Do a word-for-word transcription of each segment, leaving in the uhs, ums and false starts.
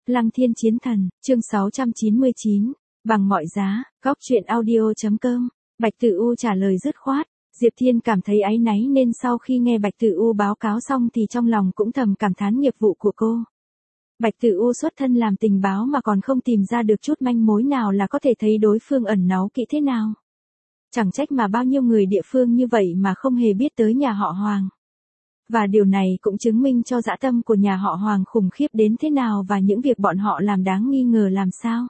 Lăng Thiên Chiến Thần, chương sáu trăm chín mươi chín, bằng mọi giá, góc truyện audio.com, Bạch Tử U trả lời dứt khoát. Diệp Thiên cảm thấy áy náy nên sau khi nghe Bạch Tử U báo cáo xong thì trong lòng cũng thầm cảm thán nghiệp vụ của cô. Bạch Tử U xuất thân làm tình báo mà còn không tìm ra được chút manh mối nào là có thể thấy đối phương ẩn náu kỹ thế nào. Chẳng trách mà bao nhiêu người địa phương như vậy mà không hề biết tới nhà họ Hoàng. Và điều này cũng chứng minh cho dã tâm của nhà họ Hoàng khủng khiếp đến thế nào và những việc bọn họ làm đáng nghi ngờ làm sao.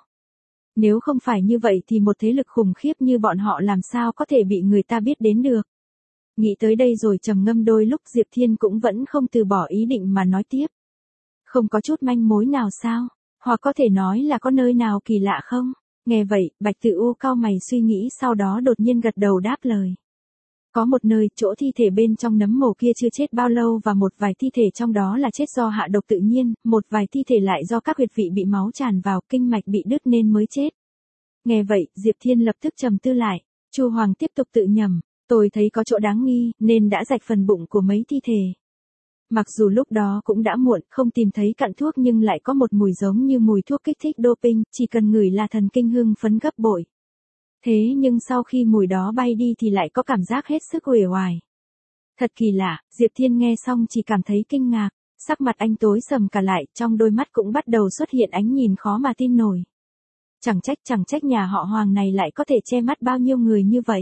Nếu không phải như vậy thì một thế lực khủng khiếp như bọn họ làm sao có thể bị người ta biết đến được. Nghĩ tới đây rồi trầm ngâm đôi lúc Diệp Thiên cũng vẫn không từ bỏ ý định mà nói tiếp. Không có chút manh mối nào sao? Hoặc có thể nói là có nơi nào kỳ lạ không? Nghe vậy, Bạch Tử U cau mày suy nghĩ sau đó đột nhiên gật đầu đáp lời. Có một nơi, chỗ thi thể bên trong nấm mồ kia chưa chết bao lâu và một vài thi thể trong đó là chết do hạ độc tự nhiên, một vài thi thể lại do các huyệt vị bị máu tràn vào, kinh mạch bị đứt nên mới chết. Nghe vậy, Diệp Thiên lập tức trầm tư lại. Chu Hoàng tiếp tục tự nhẩm, tôi thấy có chỗ đáng nghi, nên đã rạch phần bụng của mấy thi thể. Mặc dù lúc đó cũng đã muộn, không tìm thấy cặn thuốc nhưng lại có một mùi giống như mùi thuốc kích thích doping, chỉ cần ngửi là thần kinh hưng phấn gấp bội. Thế nhưng sau khi mùi đó bay đi thì lại có cảm giác hết sức uể oải. Thật kỳ lạ, Diệp Thiên nghe xong chỉ cảm thấy kinh ngạc, sắc mặt anh tối sầm cả lại, trong đôi mắt cũng bắt đầu xuất hiện ánh nhìn khó mà tin nổi. Chẳng trách chẳng trách nhà họ Hoàng này lại có thể che mắt bao nhiêu người như vậy.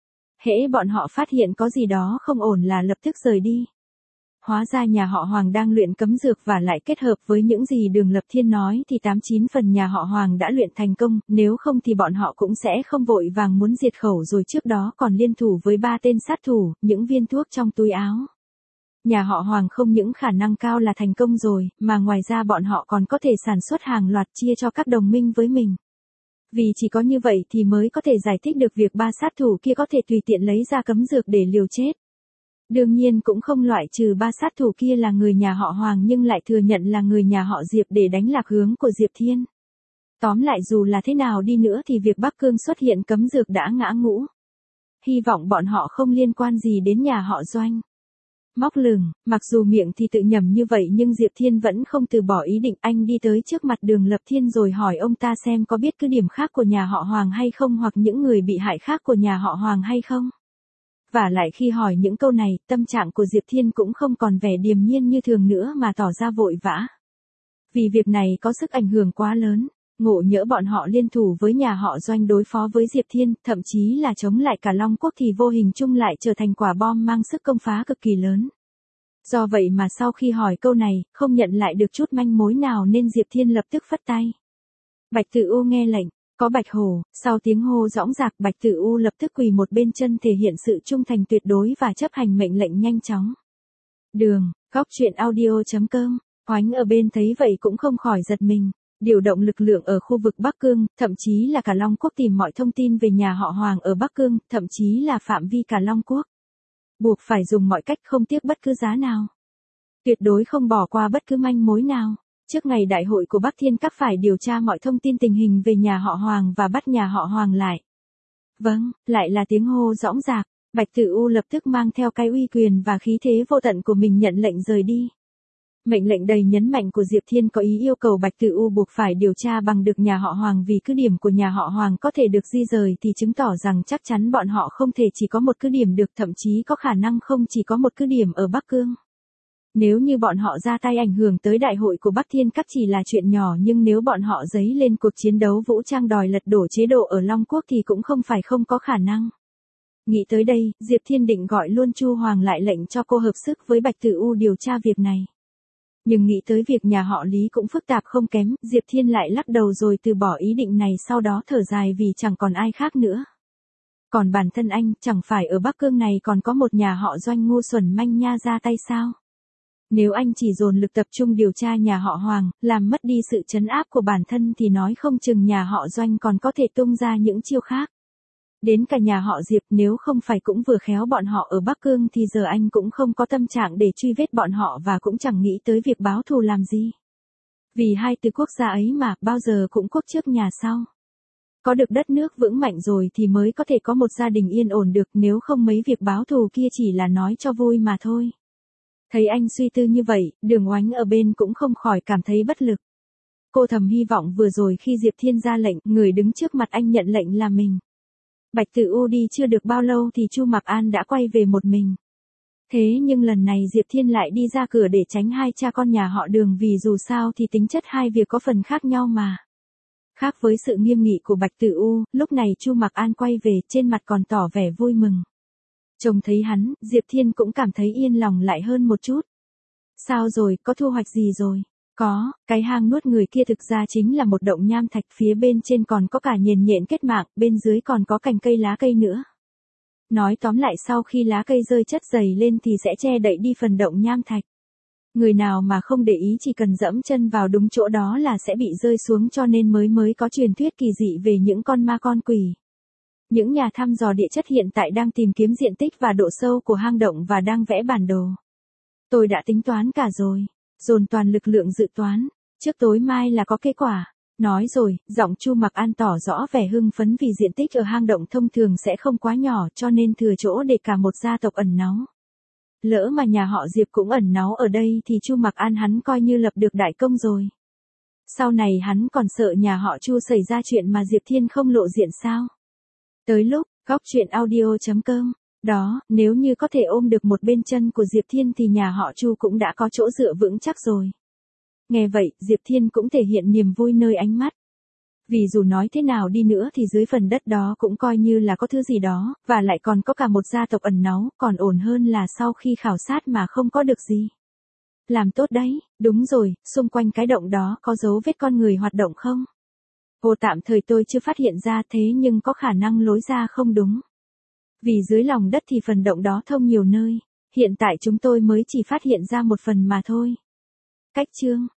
Hễ bọn họ phát hiện có gì đó không ổn là lập tức rời đi. Hóa ra nhà họ Hoàng đang luyện cấm dược và lại kết hợp với những gì Đường Lập Thiên nói thì tám chín phần nhà họ Hoàng đã luyện thành công, nếu không thì bọn họ cũng sẽ không vội vàng muốn diệt khẩu rồi trước đó còn liên thủ với ba tên sát thủ, những viên thuốc trong túi áo. Nhà họ Hoàng không những khả năng cao là thành công rồi, mà ngoài ra bọn họ còn có thể sản xuất hàng loạt chia cho các đồng minh với mình. Vì chỉ có như vậy thì mới có thể giải thích được việc ba sát thủ kia có thể tùy tiện lấy ra cấm dược để liều chết. Đương nhiên cũng không loại trừ ba sát thủ kia là người nhà họ Hoàng nhưng lại thừa nhận là người nhà họ Diệp để đánh lạc hướng của Diệp Thiên. Tóm lại dù là thế nào đi nữa thì việc Bắc Cương xuất hiện cấm dược đã ngã ngũ. Hy vọng bọn họ không liên quan gì đến nhà họ Doanh. Móc lửng, mặc dù miệng thì tự nhẩm như vậy nhưng Diệp Thiên vẫn không từ bỏ ý định. Anh đi tới trước mặt Đường Lập Thiên rồi hỏi ông ta xem có biết cứ điểm khác của nhà họ Hoàng hay không hoặc những người bị hại khác của nhà họ Hoàng hay không. Và lại khi hỏi những câu này, tâm trạng của Diệp Thiên cũng không còn vẻ điềm nhiên như thường nữa mà tỏ ra vội vã. Vì việc này có sức ảnh hưởng quá lớn, ngộ nhỡ bọn họ liên thủ với nhà họ Doanh đối phó với Diệp Thiên, thậm chí là chống lại cả Long Quốc thì vô hình chung lại trở thành quả bom mang sức công phá cực kỳ lớn. Do vậy mà sau khi hỏi câu này, không nhận lại được chút manh mối nào nên Diệp Thiên lập tức phất tay. Bạch Tử U nghe lệnh. Có Bạch Hổ, sau tiếng hô dõng dạc Bạch Tử U lập tức quỳ một bên chân thể hiện sự trung thành tuyệt đối và chấp hành mệnh lệnh nhanh chóng. Đường, góc truyện audio.com, Oánh ở bên thấy vậy cũng không khỏi giật mình, điều động lực lượng ở khu vực Bắc Cương, thậm chí là cả Long Quốc tìm mọi thông tin về nhà họ Hoàng ở Bắc Cương, thậm chí là phạm vi cả Long Quốc. Buộc phải dùng mọi cách không tiếc bất cứ giá nào. Tuyệt đối không bỏ qua bất cứ manh mối nào. Trước ngày đại hội của Bắc Thiên Các phải điều tra mọi thông tin tình hình về nhà họ Hoàng và bắt nhà họ Hoàng lại. Vâng, lại là tiếng hô dõng dạc, Bạch Tử U lập tức mang theo cái uy quyền và khí thế vô tận của mình nhận lệnh rời đi. Mệnh lệnh đầy nhấn mạnh của Diệp Thiên có ý yêu cầu Bạch Tử U buộc phải điều tra bằng được nhà họ Hoàng vì cứ điểm của nhà họ Hoàng có thể được di rời thì chứng tỏ rằng chắc chắn bọn họ không thể chỉ có một cứ điểm được, thậm chí có khả năng không chỉ có một cứ điểm ở Bắc Cương. Nếu như bọn họ ra tay ảnh hưởng tới đại hội của Bắc Thiên Các chỉ là chuyện nhỏ nhưng nếu bọn họ dấy lên cuộc chiến đấu vũ trang đòi lật đổ chế độ ở Long Quốc thì cũng không phải không có khả năng. Nghĩ tới đây, Diệp Thiên định gọi luôn Chu Hoàng lại lệnh cho cô hợp sức với Bạch Tử U điều tra việc này. Nhưng nghĩ tới việc nhà họ Lý cũng phức tạp không kém, Diệp Thiên lại lắc đầu rồi từ bỏ ý định này sau đó thở dài vì chẳng còn ai khác nữa. Còn bản thân anh, chẳng phải ở Bắc Cương này còn có một nhà họ Doanh ngu xuẩn manh nha ra tay sao? Nếu anh chỉ dồn lực tập trung điều tra nhà họ Hoàng, làm mất đi sự trấn áp của bản thân thì nói không chừng nhà họ Doanh còn có thể tung ra những chiêu khác. Đến cả nhà họ Diệp nếu không phải cũng vừa khéo bọn họ ở Bắc Cương thì giờ anh cũng không có tâm trạng để truy vết bọn họ và cũng chẳng nghĩ tới việc báo thù làm gì. Vì hai từ quốc gia ấy mà, bao giờ cũng quốc trước nhà sau. Có được đất nước vững mạnh rồi thì mới có thể có một gia đình yên ổn được, nếu không mấy việc báo thù kia chỉ là nói cho vui mà thôi. Thấy anh suy tư như vậy, Đường Oánh ở bên cũng không khỏi cảm thấy bất lực. Cô thầm hy vọng vừa rồi khi Diệp Thiên ra lệnh, người đứng trước mặt anh nhận lệnh là mình. Bạch Tử U đi chưa được bao lâu thì Chu Mặc An đã quay về một mình. Thế nhưng lần này Diệp Thiên lại đi ra cửa để tránh hai cha con nhà họ Đường vì dù sao thì tính chất hai việc có phần khác nhau mà. Khác với sự nghiêm nghị của Bạch Tử U, lúc này Chu Mặc An quay về trên mặt còn tỏ vẻ vui mừng. Trông thấy hắn, Diệp Thiên cũng cảm thấy yên lòng lại hơn một chút. Sao rồi, có thu hoạch gì rồi? Có, cái hang nuốt người kia thực ra chính là một động nham thạch, phía bên trên còn có cả nhền nhện kết mạng, bên dưới còn có cành cây lá cây nữa. Nói tóm lại sau khi lá cây rơi chất dày lên thì sẽ che đậy đi phần động nham thạch. Người nào mà không để ý chỉ cần dẫm chân vào đúng chỗ đó là sẽ bị rơi xuống, cho nên mới mới có truyền thuyết kỳ dị về những con ma con quỷ. Những nhà thăm dò địa chất hiện tại đang tìm kiếm diện tích và độ sâu của hang động và đang vẽ bản đồ. Tôi đã tính toán cả rồi, dồn toàn lực lượng dự toán, trước tối mai là có kết quả. Nói rồi, giọng Chu Mặc An tỏ rõ vẻ hưng phấn vì diện tích ở hang động thông thường sẽ không quá nhỏ cho nên thừa chỗ để cả một gia tộc ẩn náu. Lỡ mà nhà họ Diệp cũng ẩn náu ở đây thì Chu Mặc An hắn coi như lập được đại công rồi. Sau này hắn còn sợ nhà họ Chu xảy ra chuyện mà Diệp Thiên không lộ diện sao? Tới lúc, góc truyện audio chấm com. Đó, nếu như có thể ôm được một bên chân của Diệp Thiên thì nhà họ Chu cũng đã có chỗ dựa vững chắc rồi. Nghe vậy, Diệp Thiên cũng thể hiện niềm vui nơi ánh mắt. Vì dù nói thế nào đi nữa thì dưới phần đất đó cũng coi như là có thứ gì đó, và lại còn có cả một gia tộc ẩn náu, còn ổn hơn là sau khi khảo sát mà không có được gì. Làm tốt đấy, đúng rồi, xung quanh cái động đó có dấu vết con người hoạt động không? Ồ, tạm thời tôi chưa phát hiện ra, thế nhưng có khả năng lối ra không đúng. Vì dưới lòng đất thì phần động đó thông nhiều nơi, hiện tại chúng tôi mới chỉ phát hiện ra một phần mà thôi. Cách chương